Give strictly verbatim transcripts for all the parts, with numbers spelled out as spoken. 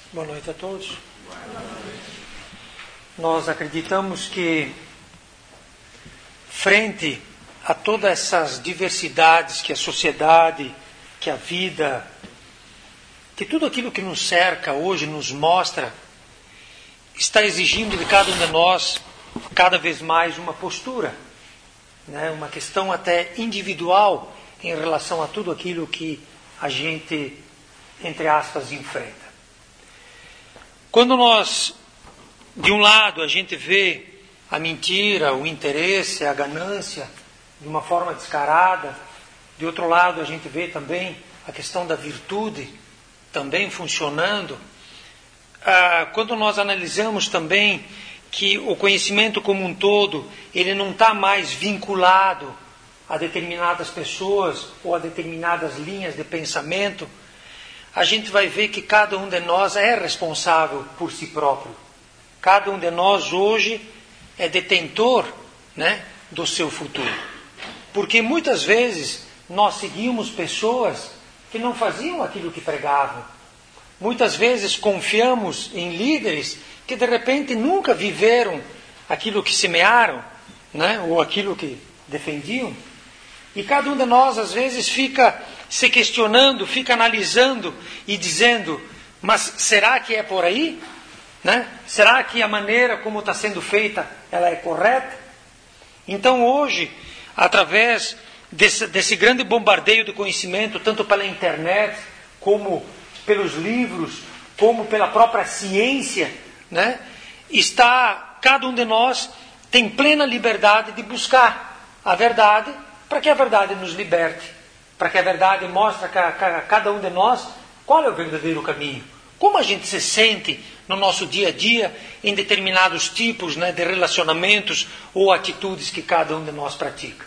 Boa noite a todos. Nós acreditamos que, frente a todas essas diversidades que a sociedade, que a vida, que tudo aquilo que nos cerca hoje nos mostra, está exigindo de cada um de nós cada vez mais uma postura, né? Uma questão até individual em relação a tudo aquilo que a gente, entre aspas, enfrenta. Quando nós, de um lado, a gente vê a mentira, o interesse, a ganância de uma forma descarada, de outro lado a gente vê também a questão da virtude também funcionando. Ah, quando nós analisamos também que o conhecimento como um todo, ele não está mais vinculado a determinadas pessoas ou a determinadas linhas de pensamento, a gente vai ver que cada um de nós é responsável por si próprio. Cada um de nós hoje é detentor, né, do seu futuro. Porque muitas vezes nós seguimos pessoas que não faziam aquilo que pregavam. Muitas vezes confiamos em líderes que de repente nunca viveram aquilo que semearam, né, ou aquilo que defendiam. E cada um de nós às vezes fica se questionando, fica analisando e dizendo, mas será que é por aí? Né? Será que a maneira como está sendo feita ela é correta? Então hoje, através desse, desse grande bombardeio de conhecimento, tanto pela internet, como pelos livros, como pela própria ciência, né? Está, cada um de nós tem plena liberdade de buscar a verdade, para que a verdade nos liberte, para que a verdade mostre a cada um de nós qual é o verdadeiro caminho. Como a gente se sente no nosso dia a dia em determinados tipos, né, de relacionamentos ou atitudes que cada um de nós pratica.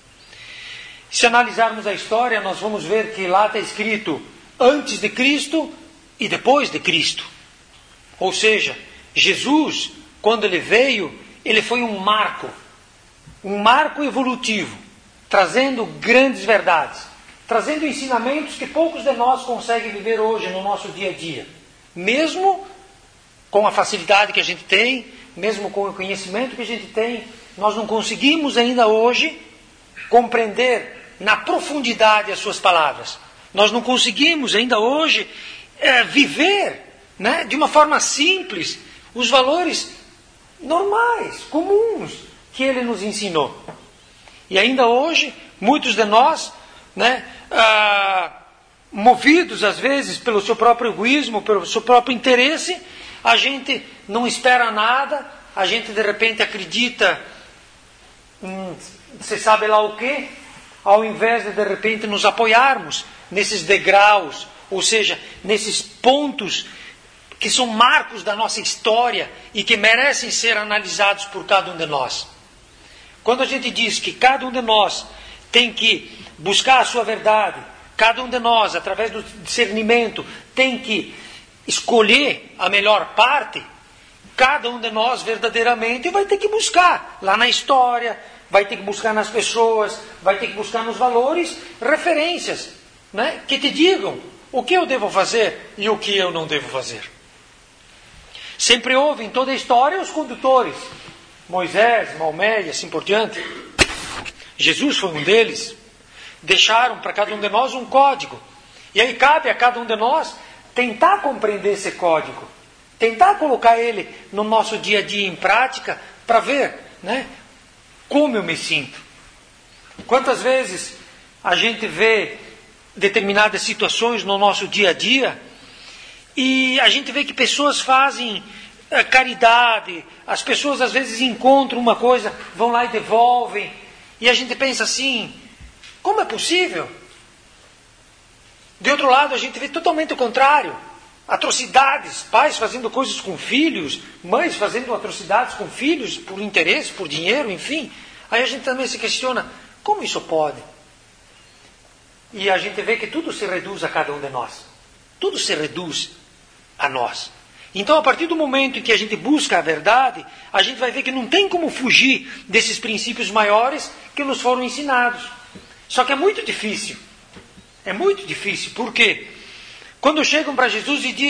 Se analisarmos a história, nós vamos ver que lá está escrito antes de Cristo e depois de Cristo. Ou seja, Jesus, quando ele veio, ele foi um marco, um marco evolutivo, trazendo grandes verdades, trazendo ensinamentos que poucos de nós conseguem viver hoje no nosso dia a dia. Mesmo com a facilidade que a gente tem, mesmo com o conhecimento que a gente tem, nós não conseguimos ainda hoje compreender na profundidade as suas palavras. Nós não conseguimos ainda hoje é, viver, né, de uma forma simples os valores normais, comuns, que ele nos ensinou. E ainda hoje, muitos de nós, né, ah, movidos às vezes pelo seu próprio egoísmo, pelo seu próprio interesse, a gente não espera nada, a gente de repente acredita em você sabe lá o quê, ao invés de de repente nos apoiarmos nesses degraus, ou seja, nesses pontos que são marcos da nossa história e que merecem ser analisados por cada um de nós. Quando a gente diz que cada um de nós tem que buscar a sua verdade, cada um de nós, através do discernimento, tem que escolher a melhor parte, cada um de nós verdadeiramente vai ter que buscar lá na história, vai ter que buscar nas pessoas, vai ter que buscar nos valores, referências, né, que te digam o que eu devo fazer e o que eu não devo fazer. Sempre houve em toda a história os condutores, Moisés, Maomé e assim por diante. Jesus foi um deles. Deixaram para cada um de nós um código. E aí cabe a cada um de nós tentar compreender esse código, tentar colocar ele no nosso dia a dia em prática para ver, né, como eu me sinto. Quantas vezes a gente vê determinadas situações no nosso dia a dia e a gente vê que pessoas fazem é, caridade, as pessoas às vezes encontram uma coisa, vão lá e devolvem, e a gente pensa assim, como é possível? De outro lado, a gente vê totalmente o contrário. Atrocidades, pais fazendo coisas com filhos, mães fazendo atrocidades com filhos, por interesse, por dinheiro, enfim. Aí a gente também se questiona, como isso pode? E a gente vê que tudo se reduz a cada um de nós. Tudo se reduz a nós. Então, a partir do momento em que a gente busca a verdade, a gente vai ver que não tem como fugir desses princípios maiores que nos foram ensinados. Só que é muito difícil. É muito difícil. Por quê? Quando chegam para Jesus e dizem,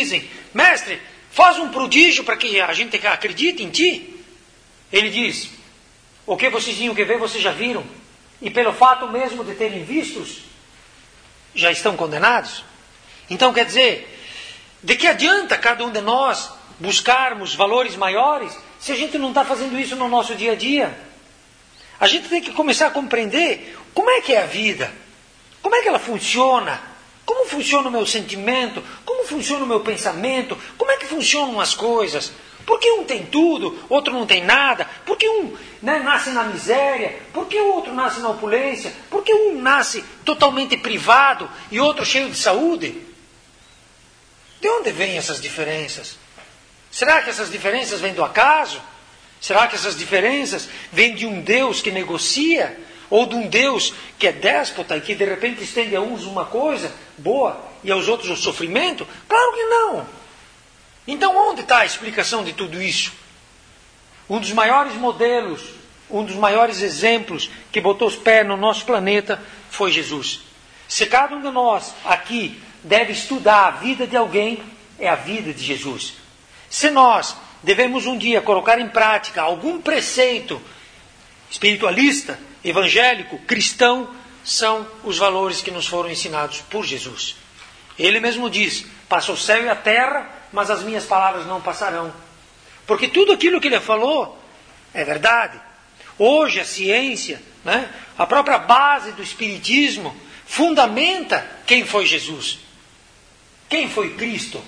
mestre, faz um prodígio para que a gente acredite em ti. Ele diz, o que vocês tinham que ver, vocês já viram. E pelo fato mesmo de terem vistos, já estão condenados. Então quer dizer, de que adianta cada um de nós buscarmos valores maiores se a gente não está fazendo isso no nosso dia a dia? A gente tem que começar a compreender como é que é a vida, como é que ela funciona, como funciona o meu sentimento, como funciona o meu pensamento, como é que funcionam as coisas. Por que um tem tudo, outro não tem nada? Por que um né, nasce na miséria? Por que o outro nasce na opulência? Por que um nasce totalmente privado e outro cheio de saúde? De onde vêm essas diferenças? Será que essas diferenças vêm do acaso? Será que essas diferenças vêm de um Deus que negocia? Ou de um Deus que é déspota e que de repente estende a uns uma coisa boa e aos outros o sofrimento? Claro que não! Então onde está a explicação de tudo isso? Um dos maiores modelos, um dos maiores exemplos que botou os pés no nosso planeta foi Jesus. Se cada um de nós aqui deve estudar a vida de alguém, é a vida de Jesus. Se nós devemos um dia colocar em prática algum preceito espiritualista, evangélico, cristão, são os valores que nos foram ensinados por Jesus. Ele mesmo diz, passa o céu e a terra, mas as minhas palavras não passarão. Porque tudo aquilo que ele falou é verdade. Hoje a ciência, né, a própria base do espiritismo, fundamenta quem foi Jesus. Quem foi Cristo?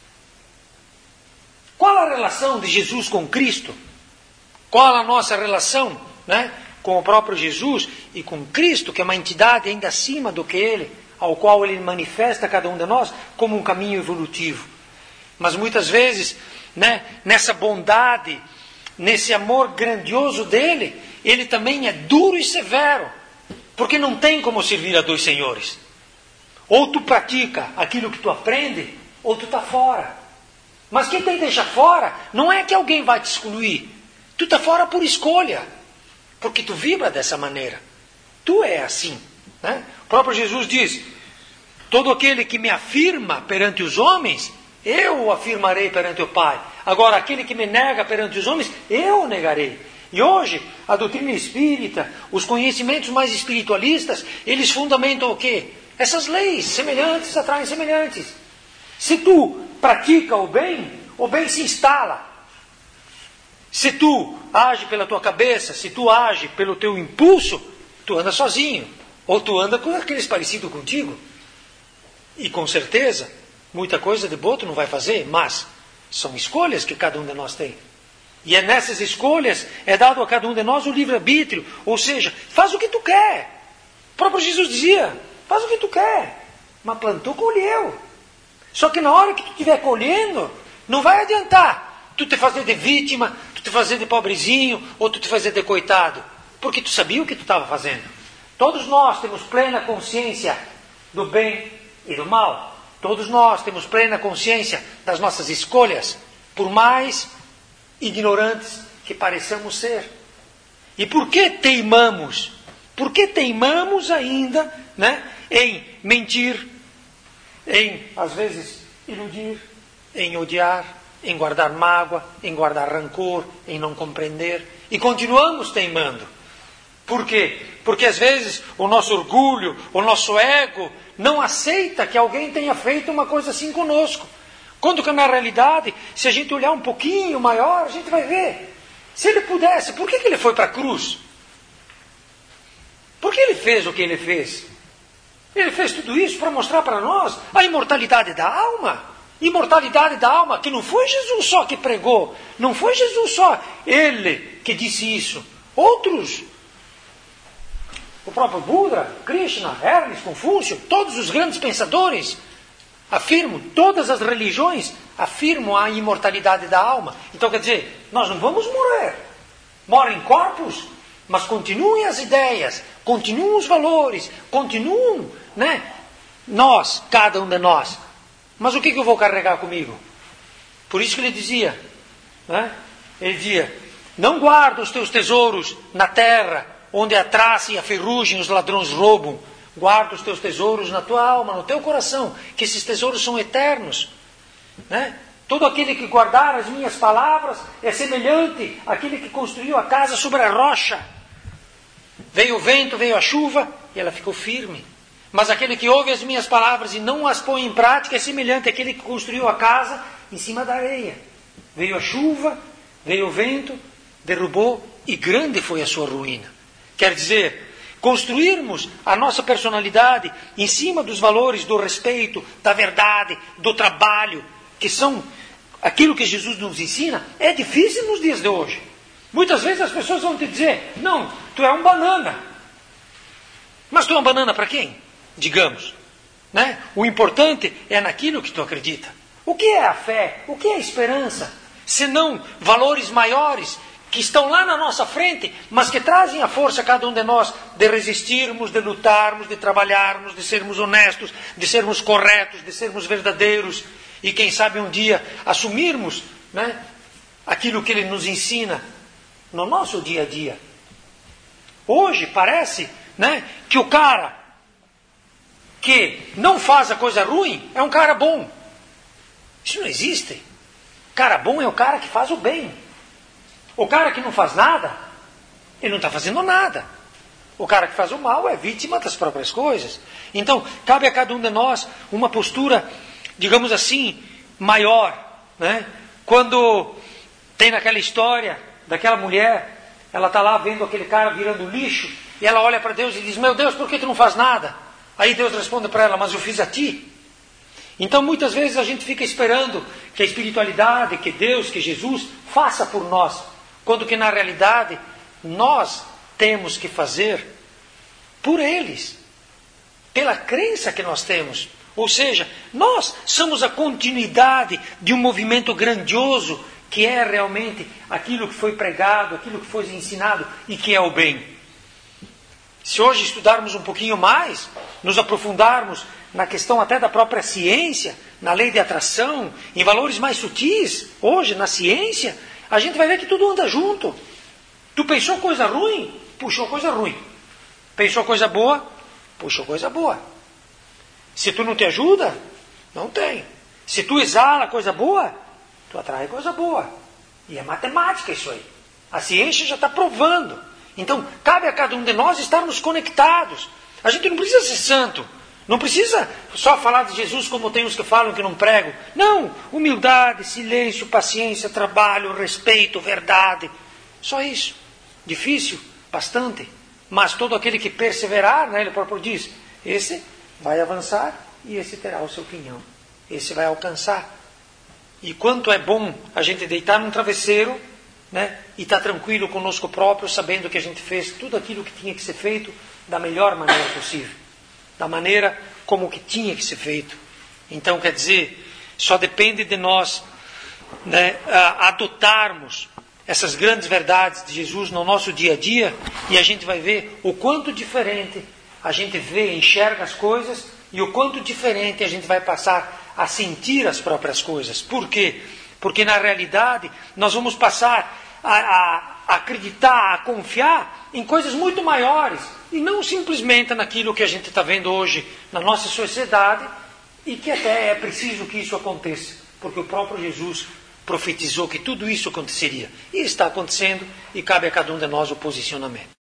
Qual a relação de Jesus com Cristo? Qual a nossa relação, né, com o próprio Jesus e com Cristo, que é uma entidade ainda acima do que Ele, ao qual Ele manifesta a cada um de nós como um caminho evolutivo. Mas muitas vezes, né, nessa bondade, nesse amor grandioso dele, ele também é duro e severo, porque não tem como servir a dois senhores. Ou tu pratica aquilo que tu aprende, ou tu está fora. Mas quem te deixa fora, não é que alguém vai te excluir. Tu está fora por escolha, porque tu vibra dessa maneira. Tu é assim, né? O próprio Jesus diz, todo aquele que me afirma perante os homens, eu o afirmarei perante o Pai. Agora, aquele que me nega perante os homens, eu o negarei. E hoje, a doutrina espírita, os conhecimentos mais espiritualistas, eles fundamentam o quê? Essas leis, semelhantes atraem semelhantes. Se tu pratica o bem, o bem se instala. Se tu age pela tua cabeça, se tu age pelo teu impulso, tu anda sozinho. Ou tu anda com aqueles parecidos contigo. E com certeza, muita coisa de boa tu não vai fazer, mas são escolhas que cada um de nós tem. E é nessas escolhas, é dado a cada um de nós o livre-arbítrio. Ou seja, faz o que tu quer. O próprio Jesus dizia, faz o que tu quer. Mas plantou, colheu. Só que na hora que tu estiver colhendo, não vai adiantar tu te fazer de vítima, tu te fazer de pobrezinho, ou tu te fazer de coitado. Porque tu sabia o que tu estava fazendo. Todos nós temos plena consciência do bem e do mal. Todos nós temos plena consciência das nossas escolhas, por mais ignorantes que pareçamos ser. E por que teimamos? Por que teimamos ainda, né, em mentir, em, às vezes, iludir, em odiar, em guardar mágoa, em guardar rancor, em não compreender? E continuamos teimando. Por quê? Porque às vezes o nosso orgulho, o nosso ego, não aceita que alguém tenha feito uma coisa assim conosco. Quando que na realidade, se a gente olhar um pouquinho maior, a gente vai ver. Se ele pudesse, por que que ele foi para a cruz? Por que ele fez o que ele fez? Ele fez tudo isso para mostrar para nós a imortalidade da alma. Imortalidade da alma, que não foi Jesus só que pregou. Não foi Jesus só, ele que disse isso. Outros, o próprio Buda, Krishna, Hermes, Confúcio, todos os grandes pensadores afirmam, todas as religiões afirmam a imortalidade da alma. Então quer dizer, nós não vamos morrer. Morrem corpos, mas continuem as ideias, continuam os valores, continuam, né? Nós, cada um de nós. Mas o que, que eu vou carregar comigo? Por isso que ele dizia, né? Ele dizia, não guarda os teus tesouros na terra, onde a traça e a ferrugem os ladrões roubam. Guarda os teus tesouros na tua alma, no teu coração, que esses tesouros são eternos, né? Todo aquele que guardar as minhas palavras é semelhante àquele que construiu a casa sobre a rocha. Veio o vento, veio a chuva e ela ficou firme. Mas aquele que ouve as minhas palavras e não as põe em prática é semelhante àquele que construiu a casa em cima da areia. Veio a chuva, veio o vento, derrubou e grande foi a sua ruína. Quer dizer, construirmos a nossa personalidade em cima dos valores do respeito, da verdade, do trabalho, que são aquilo que Jesus nos ensina, é difícil nos dias de hoje. Muitas vezes as pessoas vão te dizer, não, tu é um banana. Mas tu é um banana para quem? Digamos. Né? O importante é naquilo que tu acredita. O que é a fé? O que é a esperança? Senão valores maiores que estão lá na nossa frente, mas que trazem a força a cada um de nós de resistirmos, de lutarmos, de trabalharmos, de sermos honestos, de sermos corretos, de sermos verdadeiros e quem sabe um dia assumirmos, né, aquilo que Ele nos ensina no nosso dia a dia. Hoje parece, né, que o cara que não faz a coisa ruim é um cara bom. Isso não existe. Cara bom é o cara que faz o bem. O cara que não faz nada, ele não está fazendo nada. O cara que faz o mal é vítima das próprias coisas. Então, cabe a cada um de nós uma postura, digamos assim, maior. Né? Quando tem naquela história daquela mulher, ela está lá vendo aquele cara virando lixo, e ela olha para Deus e diz, meu Deus, por que tu não faz nada? Aí Deus responde para ela, mas eu fiz a ti. Então muitas vezes a gente fica esperando que a espiritualidade, que Deus, que Jesus faça por nós, quando que na realidade nós temos que fazer por eles, pela crença que nós temos. Ou seja, nós somos a continuidade de um movimento grandioso que é realmente aquilo que foi pregado, aquilo que foi ensinado e que é o bem. Se hoje estudarmos um pouquinho mais, nos aprofundarmos na questão até da própria ciência, na lei de atração, em valores mais sutis, hoje na ciência, a gente vai ver que tudo anda junto. Tu pensou coisa ruim, puxou coisa ruim. Pensou coisa boa, puxou coisa boa. Se tu não te ajuda, não tem. Se tu exala coisa boa, tu atrai coisa boa. E é matemática isso aí. A ciência já está provando. Então, cabe a cada um de nós estarmos conectados. A gente não precisa ser santo. Não precisa só falar de Jesus como tem os que falam que não pregam. Não, humildade, silêncio, paciência, trabalho, respeito, verdade. Só isso. Difícil? Bastante. Mas todo aquele que perseverar, né, ele próprio diz, esse vai avançar e esse terá o seu pinhão. Esse vai alcançar. E quanto é bom a gente deitar num travesseiro, né, e estar tranquilo conosco próprio, sabendo que a gente fez tudo aquilo que tinha que ser feito da melhor maneira possível. Da maneira como que tinha que ser feito. Então, quer dizer, só depende de nós, né, adotarmos essas grandes verdades de Jesus no nosso dia a dia, e a gente vai ver o quanto diferente a gente vê, enxerga as coisas, e o quanto diferente a gente vai passar a sentir as próprias coisas. Por quê? Porque na realidade nós vamos passar a, a, a acreditar, a confiar em coisas muito maiores, e não simplesmente naquilo que a gente está vendo hoje na nossa sociedade, e que até é preciso que isso aconteça, porque o próprio Jesus profetizou que tudo isso aconteceria. E está acontecendo, e cabe a cada um de nós o posicionamento.